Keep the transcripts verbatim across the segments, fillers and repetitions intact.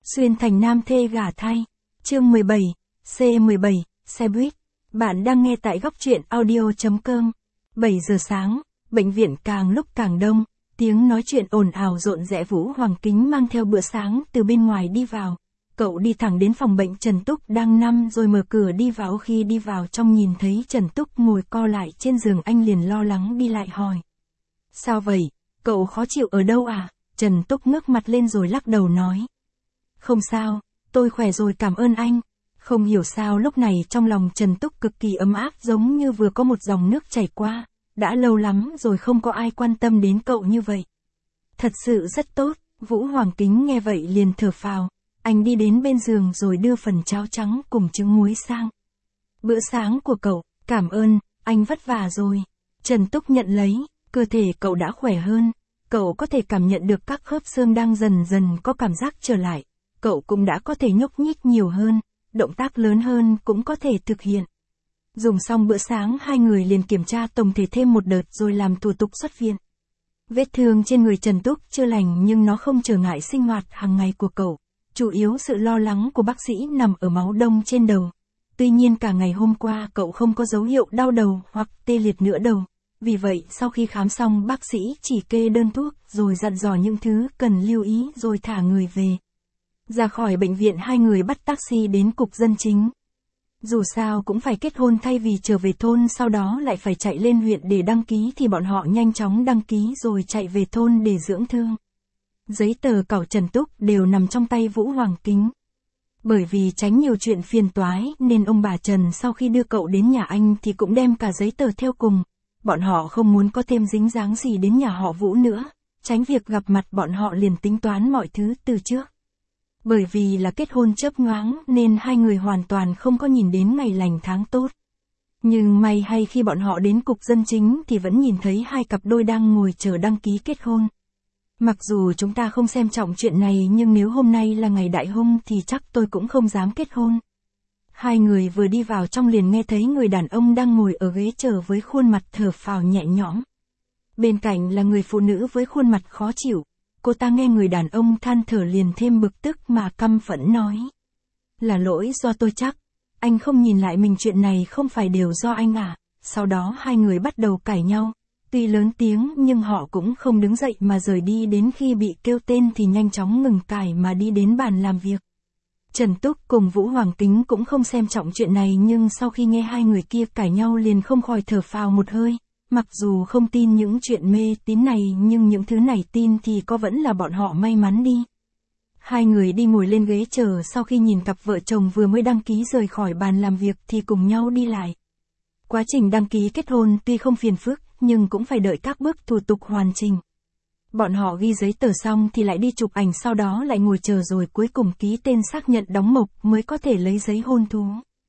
Xuyên thành nam thê gả thay. Chương mười bảy, C mười bảy, xe buýt. Bạn đang nghe tại góc truyện audio.com. bảy giờ sáng, bệnh viện càng lúc càng đông, tiếng nói chuyện ồn ào rộn rẽ. Vũ Hoàng Kính mang theo bữa sáng từ bên ngoài đi vào. Cậu đi thẳng đến phòng bệnh Trần Túc đang nằm rồi mở cửa đi vào. Khi đi vào trong nhìn thấy Trần Túc ngồi co lại trên giường, anh liền lo lắng đi lại hỏi. Sao vậy, cậu khó chịu ở đâu à? Trần Túc ngước mặt lên rồi lắc đầu nói. Không sao, tôi khỏe rồi, cảm ơn anh. Không hiểu sao lúc này trong lòng Trần Túc cực kỳ ấm áp, giống như vừa có một dòng nước chảy qua. Đã lâu lắm rồi không có ai quan tâm đến cậu như vậy. Thật sự rất tốt. Vũ Hoàng Kính nghe vậy liền thở phào. Anh đi đến bên giường rồi đưa phần cháo trắng cùng trứng muối sang. Bữa sáng của cậu, cảm ơn, anh vất vả rồi. Trần Túc nhận lấy, cơ thể cậu đã khỏe hơn. Cậu có thể cảm nhận được các khớp xương đang dần dần có cảm giác trở lại. Cậu cũng đã có thể nhúc nhích nhiều hơn, động tác lớn hơn cũng có thể thực hiện. Dùng xong bữa sáng, hai người liền kiểm tra tổng thể thêm một đợt rồi làm thủ tục xuất viện. Vết thương trên người Trần Túc chưa lành nhưng nó không trở ngại sinh hoạt hàng ngày của cậu. Chủ yếu sự lo lắng của bác sĩ nằm ở máu đông trên đầu. Tuy nhiên cả ngày hôm qua cậu không có dấu hiệu đau đầu hoặc tê liệt nữa đâu. Vì vậy sau khi khám xong, bác sĩ chỉ kê đơn thuốc rồi dặn dò những thứ cần lưu ý rồi thả người về. Ra khỏi bệnh viện, hai người bắt taxi đến cục dân chính. Dù sao cũng phải kết hôn, thay vì trở về thôn sau đó lại phải chạy lên huyện để đăng ký thì bọn họ nhanh chóng đăng ký rồi chạy về thôn để dưỡng thương. Giấy tờ cậu Trần Túc đều nằm trong tay Vũ Hoàng Kính. Bởi vì tránh nhiều chuyện phiền toái nên ông bà Trần sau khi đưa cậu đến nhà anh thì cũng đem cả giấy tờ theo cùng. Bọn họ không muốn có thêm dính dáng gì đến nhà họ Vũ nữa, tránh việc gặp mặt bọn họ liền tính toán mọi thứ từ trước. Bởi vì là kết hôn chớp nhoáng nên hai người hoàn toàn không có nhìn đến ngày lành tháng tốt. Nhưng may hay khi bọn họ đến cục dân chính thì vẫn nhìn thấy hai cặp đôi đang ngồi chờ đăng ký kết hôn. Mặc dù chúng ta không xem trọng chuyện này nhưng nếu hôm nay là ngày đại hôn thì chắc tôi cũng không dám kết hôn. Hai người vừa đi vào trong liền nghe thấy người đàn ông đang ngồi ở ghế chờ với khuôn mặt thở phào nhẹ nhõm. Bên cạnh là người phụ nữ với khuôn mặt khó chịu. Cô ta nghe người đàn ông than thở liền thêm bực tức mà căm phẫn nói. Là lỗi do tôi chắc. Anh không nhìn lại mình, chuyện này không phải đều do anh à. Sau đó hai người bắt đầu cãi nhau. Tuy lớn tiếng nhưng họ cũng không đứng dậy mà rời đi, đến khi bị kêu tên thì nhanh chóng ngừng cãi mà đi đến bàn làm việc. Trần Túc cùng Vũ Hoàng Kính cũng không xem trọng chuyện này nhưng sau khi nghe hai người kia cãi nhau liền không khỏi thở phào một hơi. Mặc dù không tin những chuyện mê tín này nhưng những thứ này tin thì có vẫn là bọn họ may mắn đi. Hai người đi ngồi lên ghế chờ, sau khi nhìn cặp vợ chồng vừa mới đăng ký rời khỏi bàn làm việc thì cùng nhau đi lại. Quá trình đăng ký kết hôn tuy không phiền phức nhưng cũng phải đợi các bước thủ tục hoàn chỉnh. Bọn họ ghi giấy tờ xong thì lại đi chụp ảnh, sau đó lại ngồi chờ rồi cuối cùng ký tên xác nhận đóng mộc mới có thể lấy giấy hôn thú.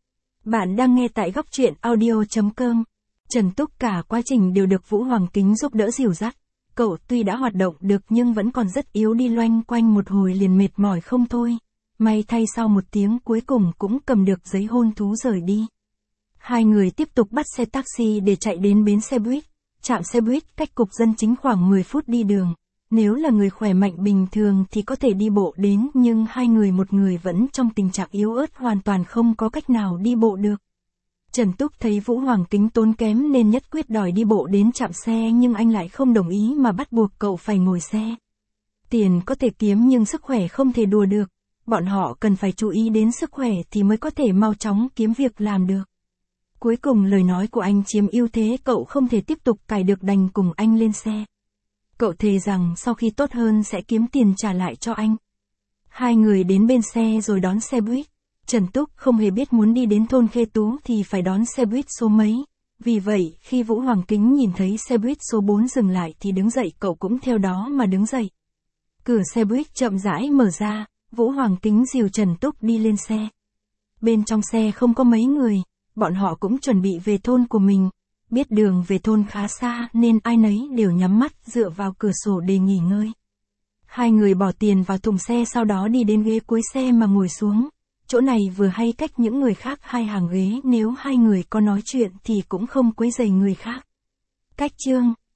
Bạn đang nghe tại góc truyện audio.com. Trần Túc cả quá trình đều được Vũ Hoàng Kính giúp đỡ dìu dắt. Cậu tuy đã hoạt động được nhưng vẫn còn rất yếu, đi loanh quanh một hồi liền mệt mỏi không thôi. May thay sau một tiếng cuối cùng cũng cầm được giấy hôn thú rời đi. Hai người tiếp tục bắt xe taxi để chạy đến bến xe buýt. Trạm xe buýt cách cục dân chính khoảng mười phút đi đường. Nếu là người khỏe mạnh bình thường thì có thể đi bộ đến, nhưng hai người một người vẫn trong tình trạng yếu ớt hoàn toàn không có cách nào đi bộ được. Trần Túc thấy Vũ Hoàng Kính tốn kém nên nhất quyết đòi đi bộ đến trạm xe nhưng anh lại không đồng ý mà bắt buộc cậu phải ngồi xe. Tiền có thể kiếm nhưng sức khỏe không thể đùa được. Bọn họ cần phải chú ý đến sức khỏe thì mới có thể mau chóng kiếm việc làm được. Cuối cùng lời nói của anh chiếm ưu thế, cậu không thể tiếp tục cãi được đành cùng anh lên xe. Cậu thề rằng sau khi tốt hơn sẽ kiếm tiền trả lại cho anh. Hai người đến bên xe rồi đón xe buýt. Trần Túc không hề biết muốn đi đến thôn Khê Tú thì phải đón xe buýt số mấy. Vì vậy, khi Vũ Hoàng Kính nhìn thấy xe buýt số bốn dừng lại thì đứng dậy, cậu cũng theo đó mà đứng dậy. Cửa xe buýt chậm rãi mở ra, Vũ Hoàng Kính dìu Trần Túc đi lên xe. Bên trong xe không có mấy người, bọn họ cũng chuẩn bị về thôn của mình. Biết đường về thôn khá xa nên ai nấy đều nhắm mắt dựa vào cửa sổ để nghỉ ngơi. Hai người bỏ tiền vào thùng xe, sau đó đi đến ghế cuối xe mà ngồi xuống. Chỗ này vừa hay cách những người khác hai hàng ghế, nếu hai người có nói chuyện thì cũng không quấy rầy người khác. Cách chương